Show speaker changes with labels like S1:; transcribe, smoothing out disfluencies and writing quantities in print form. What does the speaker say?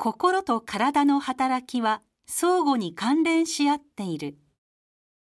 S1: 心と体の働きは相互に関連し合っている。